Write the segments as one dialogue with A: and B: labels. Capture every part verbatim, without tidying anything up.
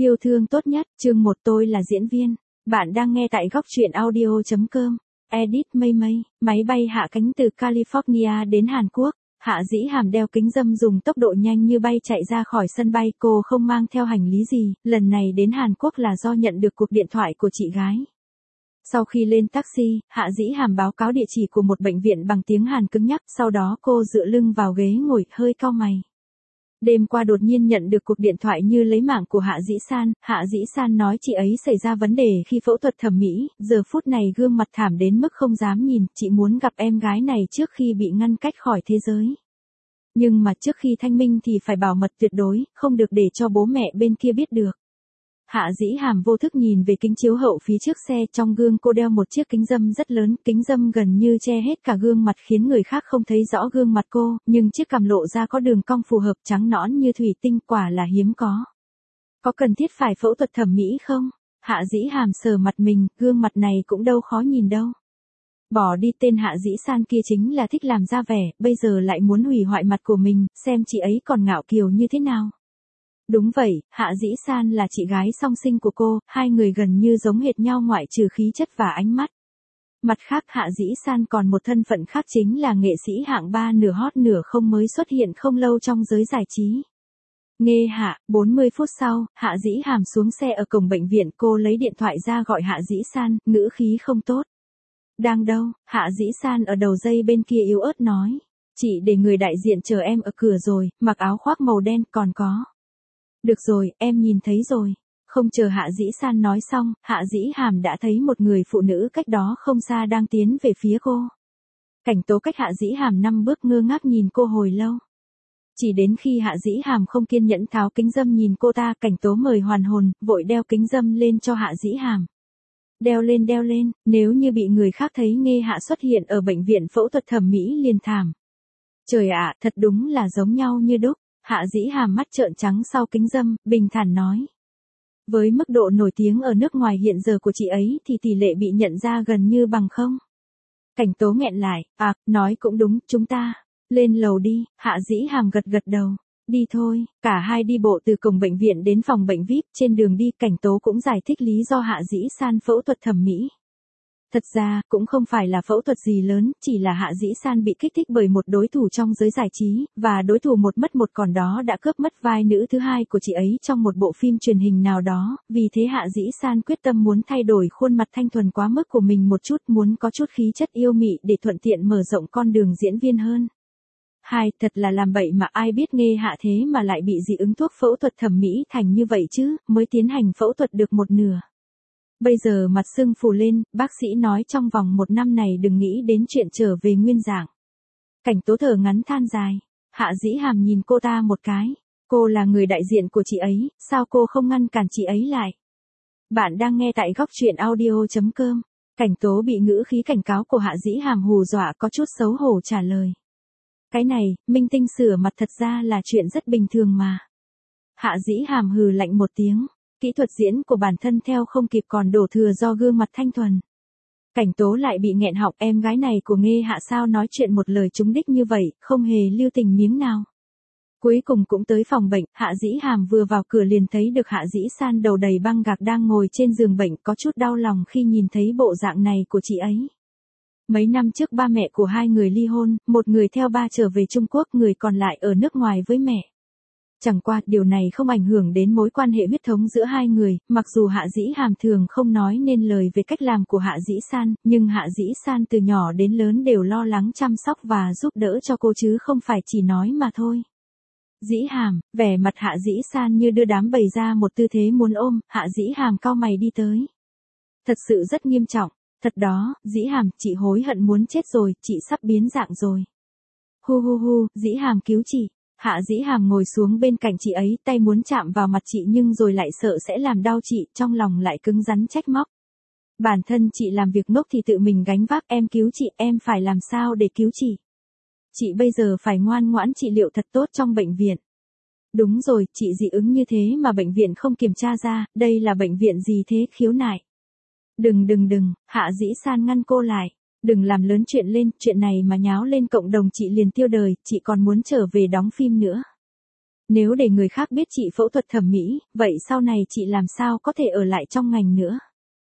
A: Yêu thương tốt nhất, chương một tôi là diễn viên. Bạn đang nghe tại góc truyện audio chấm com. Edit Mây Mây, máy bay hạ cánh từ California đến Hàn Quốc. Hạ Dĩ Hàm đeo kính râm dùng tốc độ nhanh như bay chạy ra khỏi sân bay. Cô không mang theo hành lý gì, lần này đến Hàn Quốc là do nhận được cuộc điện thoại của chị gái. Sau khi lên taxi, Hạ Dĩ Hàm báo cáo địa chỉ của một bệnh viện bằng tiếng Hàn cứng nhắc, sau đó cô dựa lưng vào ghế ngồi, hơi cau mày. Đêm qua đột nhiên nhận được cuộc điện thoại như lấy mạng của Hạ Dĩ San, Hạ Dĩ San nói chị ấy xảy ra vấn đề khi phẫu thuật thẩm mỹ, giờ phút này gương mặt thảm đến mức không dám nhìn, chị muốn gặp em gái này trước khi bị ngăn cách khỏi thế giới. Nhưng mà trước khi thanh minh thì phải bảo mật tuyệt đối, không được để cho bố mẹ bên kia biết được. Hạ Dĩ Hàm vô thức nhìn về kính chiếu hậu phía trước xe, trong gương cô đeo một chiếc kính râm rất lớn, kính râm gần như che hết cả gương mặt khiến người khác không thấy rõ gương mặt cô, nhưng chiếc cằm lộ ra có đường cong phù hợp, trắng nõn như thủy tinh, quả là hiếm có. Có cần thiết phải phẫu thuật thẩm mỹ không? Hạ Dĩ Hàm sờ mặt mình, gương mặt này cũng đâu khó nhìn đâu. Bỏ đi, tên Hạ Dĩ San kia chính là thích làm ra vẻ, bây giờ lại muốn hủy hoại mặt của mình, xem chị ấy còn ngạo kiều như thế nào. Đúng vậy, Hạ Dĩ San là chị gái song sinh của cô, hai người gần như giống hệt nhau ngoại trừ khí chất và ánh mắt. Mặt khác, Hạ Dĩ San còn một thân phận khác, chính là nghệ sĩ hạng ba nửa hot nửa không mới xuất hiện không lâu trong giới giải trí. Nghe Hạ, bốn mươi phút sau, Hạ Dĩ Hàm xuống xe ở cổng bệnh viện, cô lấy điện thoại ra gọi Hạ Dĩ San, ngữ khí không tốt. Đang đâu? Hạ Dĩ San ở đầu dây bên kia yếu ớt nói. Chị để người đại diện chờ em ở cửa rồi, mặc áo khoác màu đen, còn có. Được rồi, em nhìn thấy rồi. Không chờ Hạ Dĩ San nói xong, Hạ Dĩ Hàm đã thấy một người phụ nữ cách đó không xa đang tiến về phía cô. Cảnh Tố cách Hạ Dĩ Hàm năm bước, ngơ ngác nhìn cô hồi lâu. Chỉ đến khi Hạ Dĩ Hàm không kiên nhẫn tháo kính râm nhìn cô ta, Cảnh Tố mời hoàn hồn, vội đeo kính râm lên cho Hạ Dĩ Hàm. Đeo lên đeo lên, nếu như bị người khác thấy Nghê Hạ xuất hiện ở bệnh viện phẫu thuật thẩm mỹ liền thảm. Trời ạ, thật đúng là giống nhau như đúc. Hạ Dĩ Hàm mắt trợn trắng sau kính râm, bình thản nói. Với mức độ nổi tiếng ở nước ngoài hiện giờ của chị ấy thì tỷ lệ bị nhận ra gần như bằng không. Cảnh Tố nghẹn lại, à, nói cũng đúng, chúng ta, lên lầu đi. Hạ Dĩ Hàm gật gật đầu. Đi thôi, cả hai đi bộ từ cổng bệnh viện đến phòng bệnh vi ai pi, trên đường đi Cảnh Tố cũng giải thích lý do Hạ Dĩ San phẫu thuật thẩm mỹ. Thật ra, cũng không phải là phẫu thuật gì lớn, chỉ là Hạ Dĩ San bị kích thích bởi một đối thủ trong giới giải trí, và đối thủ một mất một còn đó đã cướp mất vai nữ thứ hai của chị ấy trong một bộ phim truyền hình nào đó, vì thế Hạ Dĩ San quyết tâm muốn thay đổi khuôn mặt thanh thuần quá mức của mình một chút, muốn có chút khí chất yêu mị để thuận tiện mở rộng con đường diễn viên hơn. Hai, thật là làm bậy mà ai biết Nghê Hạ thế mà lại bị dị ứng thuốc phẫu thuật thẩm mỹ thành như vậy chứ, mới tiến hành phẫu thuật được một nửa. Bây giờ mặt sưng phù lên, bác sĩ nói trong vòng một năm này đừng nghĩ đến chuyện trở về nguyên dạng. Cảnh Tố thở ngắn than dài. Hạ Dĩ Hàm nhìn cô ta một cái. Cô là người đại diện của chị ấy, sao cô không ngăn cản chị ấy lại? Bạn đang nghe tại góc truyện audio chấm com. Cảnh Tố bị ngữ khí cảnh cáo của Hạ Dĩ Hàm hù dọa, có chút xấu hổ trả lời. Cái này, minh tinh sửa mặt thật ra là chuyện rất bình thường mà. Hạ Dĩ Hàm hừ lạnh một tiếng. Kỹ thuật diễn của bản thân theo không kịp còn đổ thừa do gương mặt thanh thuần. Cảnh Tố lại bị nghẹn họng, em gái này của Nghê Hạ sao nói chuyện một lời trúng đích như vậy, không hề lưu tình miếng nào. Cuối cùng cũng tới phòng bệnh, Hạ Dĩ Hàm vừa vào cửa liền thấy được Hạ Dĩ San đầu đầy băng gạc đang ngồi trên giường bệnh, có chút đau lòng khi nhìn thấy bộ dạng này của chị ấy. Mấy năm trước ba mẹ của hai người ly hôn, một người theo ba trở về Trung Quốc, người còn lại ở nước ngoài với mẹ. Chẳng qua, điều này không ảnh hưởng đến mối quan hệ huyết thống giữa hai người, mặc dù Hạ Dĩ Hàm thường không nói nên lời về cách làm của Hạ Dĩ San, nhưng Hạ Dĩ San từ nhỏ đến lớn đều lo lắng chăm sóc và giúp đỡ cho cô chứ không phải chỉ nói mà thôi. Dĩ Hàm, vẻ mặt Hạ Dĩ San như đưa đám bày ra một tư thế muốn ôm, Hạ Dĩ Hàm cau mày đi tới. Thật sự rất nghiêm trọng, thật đó, Dĩ Hàm, chị hối hận muốn chết rồi, chị sắp biến dạng rồi. Hu hu hu, Dĩ Hàm cứu chị. Hạ Dĩ Hàm ngồi xuống bên cạnh chị ấy, tay muốn chạm vào mặt chị nhưng rồi lại sợ sẽ làm đau chị, trong lòng lại cứng rắn trách móc. Bản thân chị làm việc ngốc thì tự mình gánh vác, em cứu chị, em phải làm sao để cứu chị? Chị bây giờ phải ngoan ngoãn trị liệu thật tốt trong bệnh viện. Đúng rồi, chị dị ứng như thế mà bệnh viện không kiểm tra ra, đây là bệnh viện gì thế, khiếu nại. Đừng đừng đừng, Hạ Dĩ San ngăn cô lại. Đừng làm lớn chuyện lên, chuyện này mà nháo lên cộng đồng chị liền tiêu đời, chị còn muốn trở về đóng phim nữa. Nếu để người khác biết chị phẫu thuật thẩm mỹ, vậy sau này chị làm sao có thể ở lại trong ngành nữa?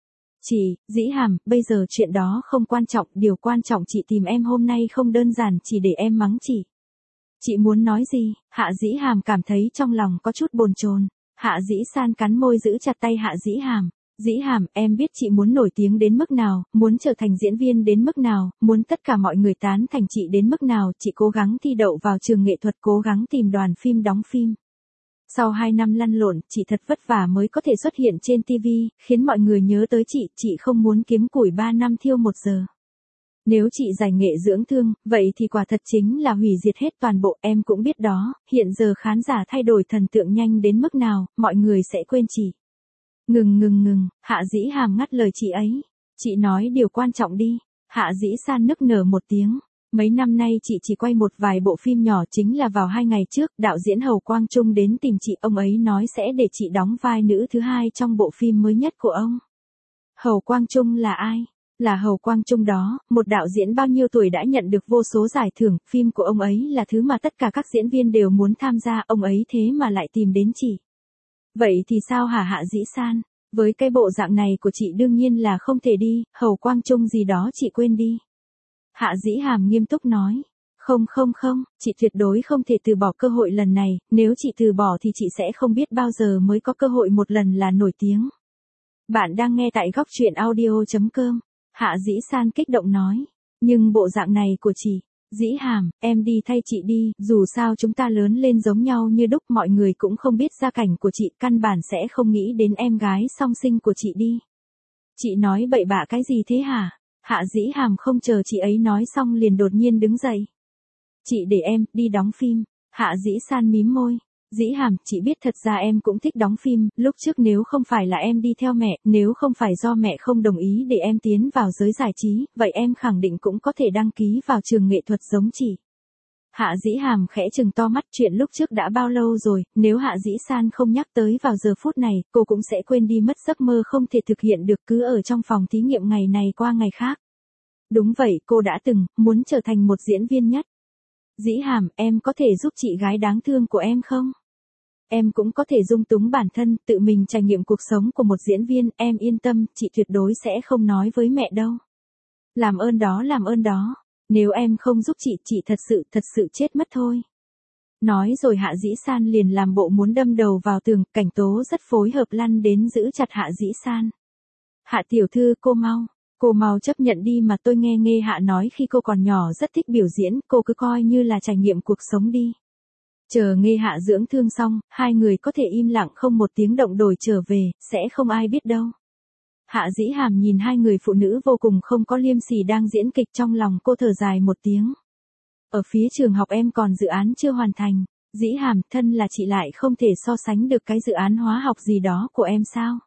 A: Chị, Dĩ Hàm, bây giờ chuyện đó không quan trọng, điều quan trọng chị tìm em hôm nay không đơn giản chỉ để em mắng chị. Chị muốn nói gì? Hạ Dĩ Hàm cảm thấy trong lòng có chút bồn chồn. Hạ Dĩ San cắn môi giữ chặt tay Hạ Dĩ Hàm. Dĩ Hàm, em biết chị muốn nổi tiếng đến mức nào, muốn trở thành diễn viên đến mức nào, muốn tất cả mọi người tán thành chị đến mức nào, chị cố gắng thi đậu vào trường nghệ thuật, cố gắng tìm đoàn phim đóng phim. Sau hai năm lăn lộn, chị thật vất vả mới có thể xuất hiện trên ti vi, khiến mọi người nhớ tới chị, chị không muốn kiếm củi ba năm thiêu một giờ. Nếu chị giải nghệ dưỡng thương, vậy thì quả thật chính là hủy diệt hết toàn bộ, em cũng biết đó, hiện giờ khán giả thay đổi thần tượng nhanh đến mức nào, mọi người sẽ quên chị. Ngừng ngừng ngừng, Hạ Dĩ Hàm ngắt lời chị ấy. Chị nói điều quan trọng đi. Hạ Dĩ San nức nở một tiếng. Mấy năm nay chị chỉ quay một vài bộ phim nhỏ, chính là vào hai ngày trước, đạo diễn Hầu Quang Trung đến tìm chị, ông ấy nói sẽ để chị đóng vai nữ thứ hai trong bộ phim mới nhất của ông. Hầu Quang Trung là ai? Là Hầu Quang Trung đó, một đạo diễn bao nhiêu tuổi đã nhận được vô số giải thưởng, phim của ông ấy là thứ mà tất cả các diễn viên đều muốn tham gia, ông ấy thế mà lại tìm đến chị. Vậy thì sao hả Hạ Dĩ San? Với cái bộ dạng này của chị đương nhiên là không thể đi, Hầu Quang Trung gì đó chị quên đi. Hạ Dĩ Hàm nghiêm túc nói. Không không không, chị tuyệt đối không thể từ bỏ cơ hội lần này, nếu chị từ bỏ thì chị sẽ không biết bao giờ mới có cơ hội một lần là nổi tiếng. Bạn đang nghe tại góc truyện audio chấm com. Hạ Dĩ San kích động nói. Nhưng bộ dạng này của chị, Dĩ Hàm, em đi thay chị đi, dù sao chúng ta lớn lên giống nhau như đúc, mọi người cũng không biết gia cảnh của chị, căn bản sẽ không nghĩ đến em gái song sinh của chị đi. Chị nói bậy bạ cái gì thế hả? Hạ Dĩ Hàm không chờ chị ấy nói xong liền đột nhiên đứng dậy. Chị để em, đi đóng phim. Hạ Dĩ San mím môi. Dĩ Hàm, chị biết thật ra em cũng thích đóng phim, lúc trước nếu không phải là em đi theo mẹ, nếu không phải do mẹ không đồng ý để em tiến vào giới giải trí, vậy em khẳng định cũng có thể đăng ký vào trường nghệ thuật giống chị. Hạ Dĩ Hàm khẽ trừng to mắt, chuyện lúc trước đã bao lâu rồi, nếu Hạ Dĩ San không nhắc tới vào giờ phút này, cô cũng sẽ quên đi mất giấc mơ không thể thực hiện được, cứ ở trong phòng thí nghiệm ngày này qua ngày khác. Đúng vậy, cô đã từng, muốn trở thành một diễn viên nhất. Dĩ Hàm, em có thể giúp chị gái đáng thương của em không? Em cũng có thể dung túng bản thân, tự mình trải nghiệm cuộc sống của một diễn viên, em yên tâm, chị tuyệt đối sẽ không nói với mẹ đâu. Làm ơn đó, làm ơn đó. Nếu em không giúp chị, chị thật sự, thật sự chết mất thôi. Nói rồi Hạ Dĩ San liền làm bộ muốn đâm đầu vào tường, Cảnh Tố rất phối hợp lăn đến giữ chặt Hạ Dĩ San. Hạ tiểu thư, cô mau. Cô mau chấp nhận đi mà, tôi nghe Nghê Hạ nói khi cô còn nhỏ rất thích biểu diễn, cô cứ coi như là trải nghiệm cuộc sống đi. Chờ Nghê Hạ dưỡng thương xong, hai người có thể im lặng không một tiếng động đổi trở về, sẽ không ai biết đâu. Hạ Dĩ Hàm nhìn hai người phụ nữ vô cùng không có liêm sỉ đang diễn kịch, trong lòng cô thở dài một tiếng. Ở phía trường học em còn dự án chưa hoàn thành, Dĩ Hàm, thân là chị lại không thể so sánh được cái dự án hóa học gì đó của em sao?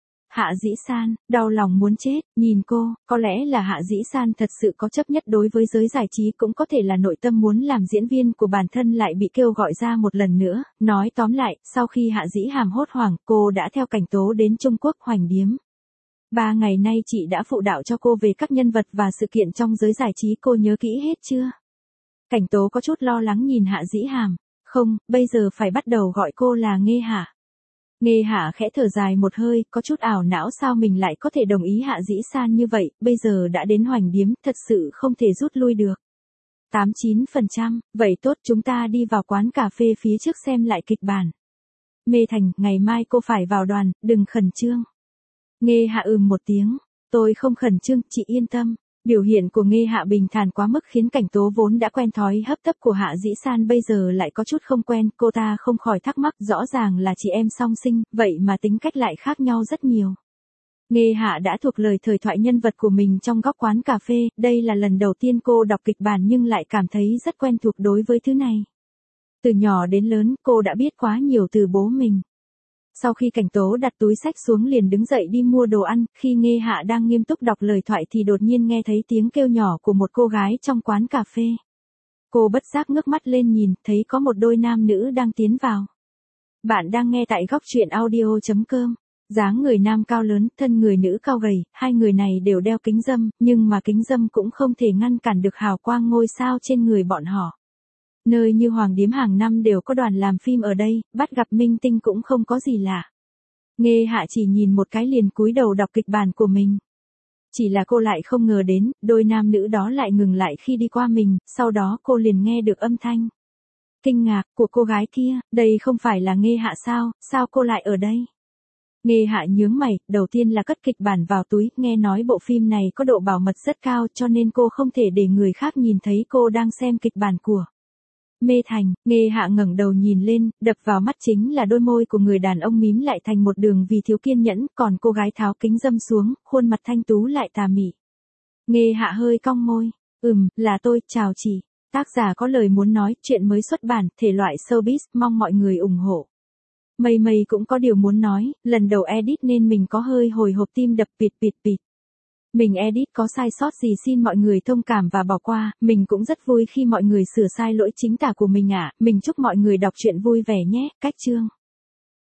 A: Hạ Dĩ San, đau lòng muốn chết, nhìn cô, có lẽ là Hạ Dĩ San thật sự có chấp nhất đối với giới giải trí, cũng có thể là nội tâm muốn làm diễn viên của bản thân lại bị kêu gọi ra một lần nữa. Nói tóm lại, sau khi Hạ Dĩ Hàm hốt hoảng, cô đã theo Cảnh Tố đến Trung Quốc hoành điếm. Ba ngày nay chị đã phụ đạo cho cô về các nhân vật và sự kiện trong giới giải trí, cô nhớ kỹ hết chưa? Cảnh Tố có chút lo lắng nhìn Hạ Dĩ Hàm. Không, bây giờ phải bắt đầu gọi cô là Nghê Hạ. Nghê Hạ khẽ thở dài một hơi, có chút ảo não sao mình lại có thể đồng ý Hạ Dĩ San như vậy, bây giờ đã đến hoành điếm, thật sự không thể rút lui được. tám mươi chín phần trăm, vậy tốt, chúng ta đi vào quán cà phê phía trước xem lại kịch bản. Mê Thành, ngày mai cô phải vào đoàn, đừng khẩn trương. Nghê Hạ ừm một tiếng, tôi không khẩn trương, chị yên tâm. Biểu hiện của Nghê Hạ bình thản quá mức khiến Cảnh Tố vốn đã quen thói hấp tấp của Hạ Dĩ San bây giờ lại có chút không quen, cô ta không khỏi thắc mắc, rõ ràng là chị em song sinh, vậy mà tính cách lại khác nhau rất nhiều. Nghê Hạ đã thuộc lời thời thoại nhân vật của mình trong góc quán cà phê, đây là lần đầu tiên cô đọc kịch bản nhưng lại cảm thấy rất quen thuộc đối với thứ này. Từ nhỏ đến lớn, cô đã biết quá nhiều từ bố mình. Sau khi Cảnh Tố đặt túi sách xuống liền đứng dậy đi mua đồ ăn, khi Nghê Hạ đang nghiêm túc đọc lời thoại thì đột nhiên nghe thấy tiếng kêu nhỏ của một cô gái trong quán cà phê. Cô bất giác ngước mắt lên nhìn, thấy có một đôi nam nữ đang tiến vào. Bạn đang nghe tại góc truyện audio chấm com. Dáng người nam cao lớn, thân người nữ cao gầy, hai người này đều đeo kính râm, nhưng mà kính râm cũng không thể ngăn cản được hào quang ngôi sao trên người bọn họ. Nơi như Hoàng Điếm hàng năm đều có đoàn làm phim ở đây, bắt gặp minh tinh cũng không có gì lạ. Nghê Hạ chỉ nhìn một cái liền cúi đầu đọc kịch bản của mình. Chỉ là cô lại không ngờ đến, đôi nam nữ đó lại ngừng lại khi đi qua mình, sau đó cô liền nghe được âm thanh kinh ngạc của cô gái kia, đây không phải là Nghê Hạ sao, sao cô lại ở đây? Nghê Hạ nhướng mày, đầu tiên là cất kịch bản vào túi, nghe nói bộ phim này có độ bảo mật rất cao cho nên cô không thể để người khác nhìn thấy cô đang xem kịch bản của Mê Thành. Nghê Hạ ngẩng đầu nhìn lên, đập vào mắt chính là đôi môi của người đàn ông mím lại thành một đường vì thiếu kiên nhẫn, còn cô gái tháo kính dâm xuống, khuôn mặt thanh tú lại tà mị. Nghê Hạ hơi cong môi, ừm, là tôi, chào chị. Tác giả có lời muốn nói, chuyện mới xuất bản, thể loại showbiz, mong mọi người ủng hộ. Mây Mây cũng có điều muốn nói, lần đầu edit nên mình có hơi hồi hộp tim đập pịt pịt pịt. Mình edit có sai sót gì xin mọi người thông cảm và bỏ qua, mình cũng rất vui khi mọi người sửa sai lỗi chính tả của mình ạ. Mình chúc mọi người đọc truyện vui vẻ nhé, cách chương.